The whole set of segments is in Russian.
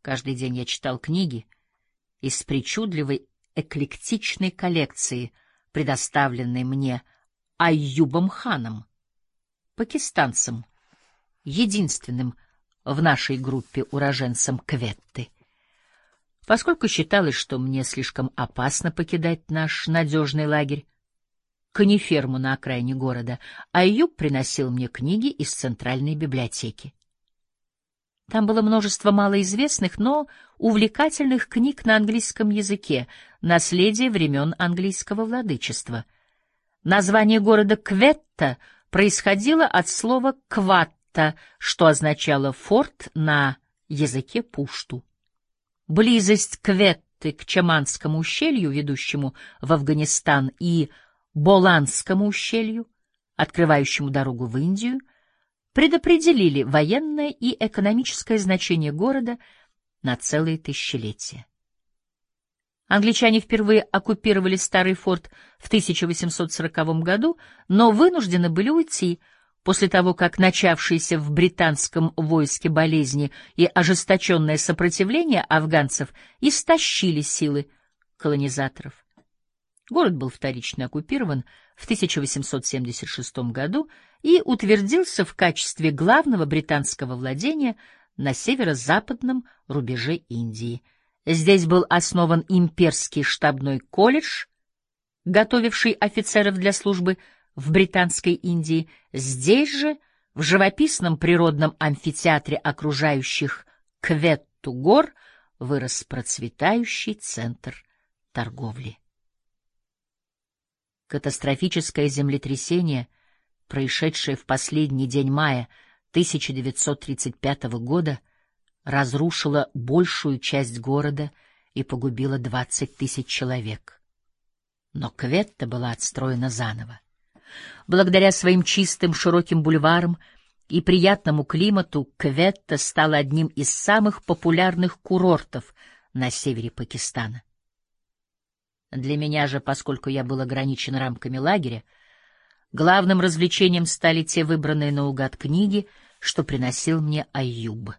Каждый день я читал книги из причудливой эклектичной коллекции, предоставленной мне Айюбом ханом, пакистанцем, единственным в нашей группе уроженцем Кветты. Поскольку считалось, что мне слишком опасно покидать наш надежный лагерь, кониферму на окраине города, Айюб приносил мне книги из центральной библиотеки. Там было множество малоизвестных, но увлекательных книг на английском языке, наследие времен английского владычества. Название города Кветта происходило от слова «кватта», что означало «форт» на языке пушту. Близость Кветты к Чаманскому ущелью, ведущему в Афганистан, и Боланскому ущелью, открывающему дорогу в Индию, предопределили военное и экономическое значение города на целые тысячелетия. Англичане впервые оккупировали старый форт в 1840 году, но вынуждены были уйти после того, как начавшиеся в британском войске болезни и ожесточенное сопротивление афганцев истощили силы колонизаторов. Город был вторично оккупирован в 1876 году и утвердился в качестве главного британского владения на северо-западном рубеже Индии. Здесь был основан имперский штабной колледж, готовивший офицеров для службы в Британской Индии. Здесь же, в живописном природном амфитеатре окружающих Кветту гор, вырос процветающий центр торговли. Катастрофическое землетрясение, происшедшее в последний день мая 1935 года, разрушило большую часть города и погубило 20 тысяч человек. Но Кветта была отстроена заново. Благодаря своим чистым широким бульварам и приятному климату Кветта стала одним из самых популярных курортов на севере Пакистана. Для меня же, поскольку я был ограничен рамками лагеря, главным развлечением стали те выбранные наугад книги, что приносил мне Айюб.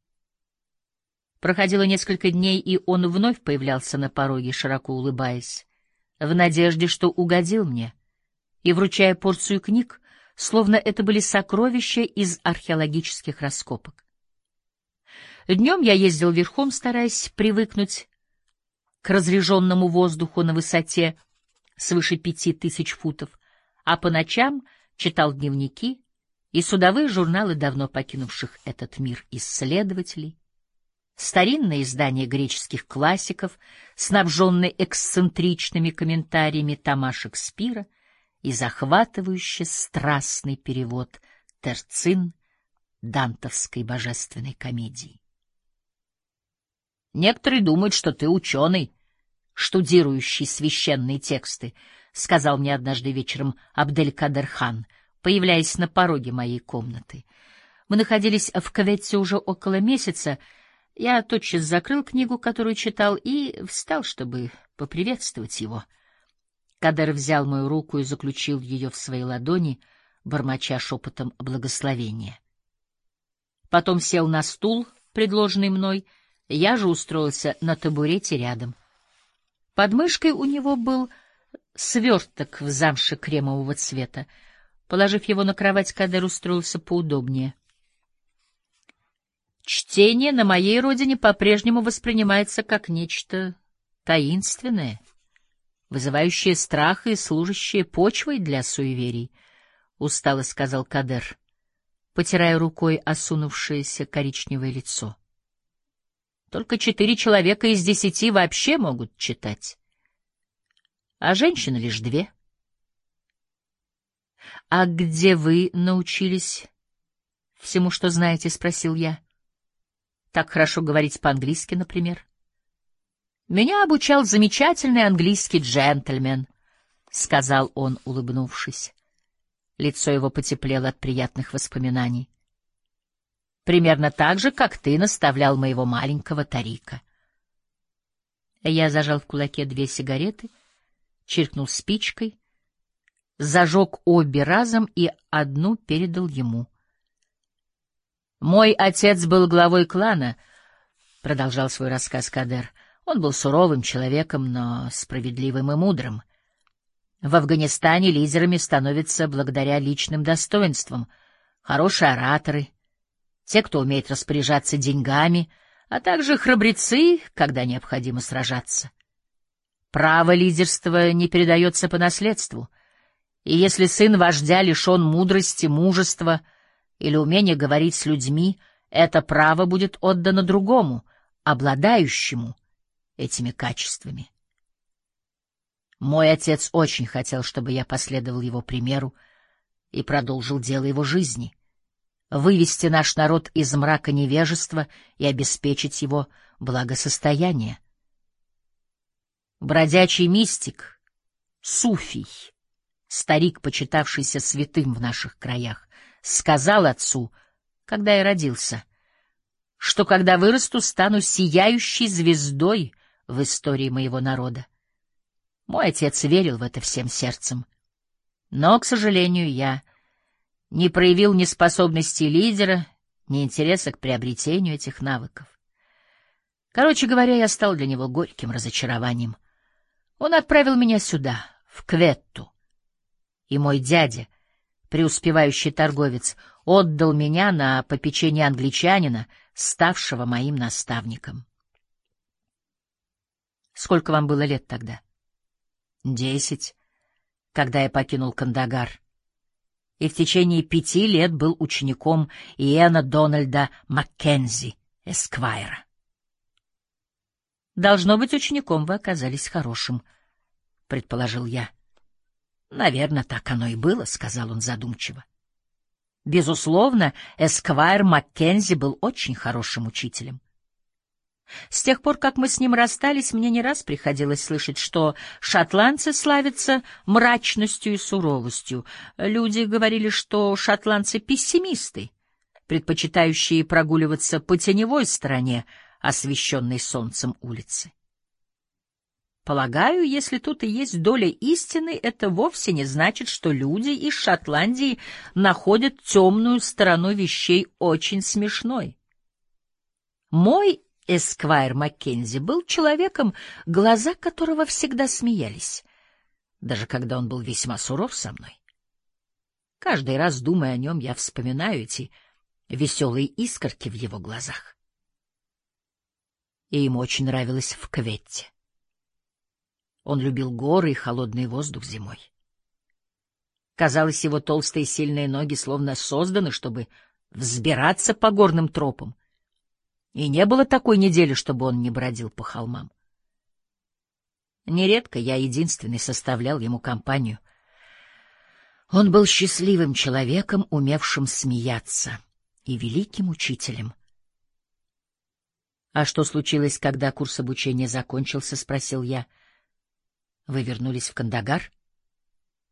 Проходило несколько дней, и он вновь появлялся на пороге, широко улыбаясь, в надежде, что угодил мне, и вручая порцию книг, словно это были сокровища из археологических раскопок. Днем я ездил верхом, стараясь привыкнуть к разреженному воздуху на высоте свыше 5000 футов, а по ночам читал дневники и судовые журналы давно покинувших этот мир исследователей, старинные издания греческих классиков, снабженные эксцентричными комментариями тома Шекспира и захватывающе страстный перевод терцин дантовской божественной комедии. «Некоторые думают, что ты ученый, штудирующий священные тексты», — сказал мне однажды вечером Абделькадер-хан, появляясь на пороге моей комнаты. Мы находились в Кветте уже около месяца. Я тотчас закрыл книгу, которую читал, и встал, чтобы поприветствовать его. Кадер взял мою руку и заключил ее в свои ладони, бормоча шепотом благословения. Потом сел на стул, предложенный мной. Я же устроился на табурете рядом. Под мышкой у него был сверток в замше кремового цвета. Положив его на кровать, Кадер устроился поудобнее. Чтение на моей родине по-прежнему воспринимается как нечто таинственное, вызывающее страх и служащее почвой для суеверий, — устало сказал Кадер, потирая рукой осунувшееся коричневое лицо. Только 4 человека из 10 вообще могут читать, а женщины лишь 2. — А где вы научились всему, что знаете? — спросил я. — Так хорошо говорить по-английски, например. — Меня обучал замечательный английский джентльмен, — сказал он, улыбнувшись. Лицо его потеплело от приятных воспоминаний. Примерно так же, как ты наставлял моего маленького Тарика. Я зажал в кулаке 2 сигареты, чиркнул спичкой, зажег обе разом и одну передал ему. Мой отец был главой клана, — продолжал свой рассказ Кадер. Он был суровым человеком, но справедливым и мудрым. В Афганистане лидерами становятся благодаря личным достоинствам, хорошие ораторы, те, кто умеет распоряжаться деньгами, а также храбрецы, когда необходимо сражаться. Право лидерства не передается по наследству, и если сын вождя лишен мудрости, мужества или умения говорить с людьми, это право будет отдано другому, обладающему этими качествами. Мой отец очень хотел, чтобы я последовал его примеру и продолжил дело его жизни — вывести наш народ из мрака невежества и обеспечить его благосостояние. Бродячий мистик, суфий, старик, почитавшийся святым в наших краях, сказал отцу, когда я родился, что когда вырасту, стану сияющей звездой в истории моего народа. Мой отец верил в это всем сердцем, но, к сожалению, я не проявил ни способности лидера, ни интереса к приобретению этих навыков. Короче говоря, я стал для него горьким разочарованием. Он отправил меня сюда, в Кветту, и мой дядя, преуспевающий торговец, отдал меня на попечение англичанина, ставшего моим наставником. Сколько вам было лет тогда? 10, когда я покинул Кандагар, и в течение 5 лет был учеником Иэна Дональда Маккензи, эсквайра. Должно быть, учеником вы оказались хорошим, — предположил я. — Наверное, так оно и было, — сказал он задумчиво. Безусловно, эсквайр Маккензи был очень хорошим учителем. С тех пор, как мы с ним расстались, мне не раз приходилось слышать, что шотландцы славятся мрачностью и суровостью. Люди говорили, что шотландцы пессимисты, предпочитающие прогуливаться по теневой стороне освещенной солнцем улицы. Полагаю, если тут и есть доля истины, это вовсе не значит, что люди из Шотландии находят темную сторону вещей очень смешной. Мой эсквайр Маккензи был человеком, глаза которого всегда смеялись, даже когда он был весьма суров со мной. Каждый раз, думая о нем, я вспоминаю эти веселые искорки в его глазах. И ему очень нравилось в Кветте. Он любил горы и холодный воздух зимой. Казалось, его толстые сильные ноги словно созданы, чтобы взбираться по горным тропам. И не было такой недели, чтобы он не бродил по холмам. Нередко я единственный составлял ему компанию. Он был счастливым человеком, умевшим смеяться, и великим учителем. — А что случилось, когда курс обучения закончился? — спросил я. — Вы вернулись в Кандагар?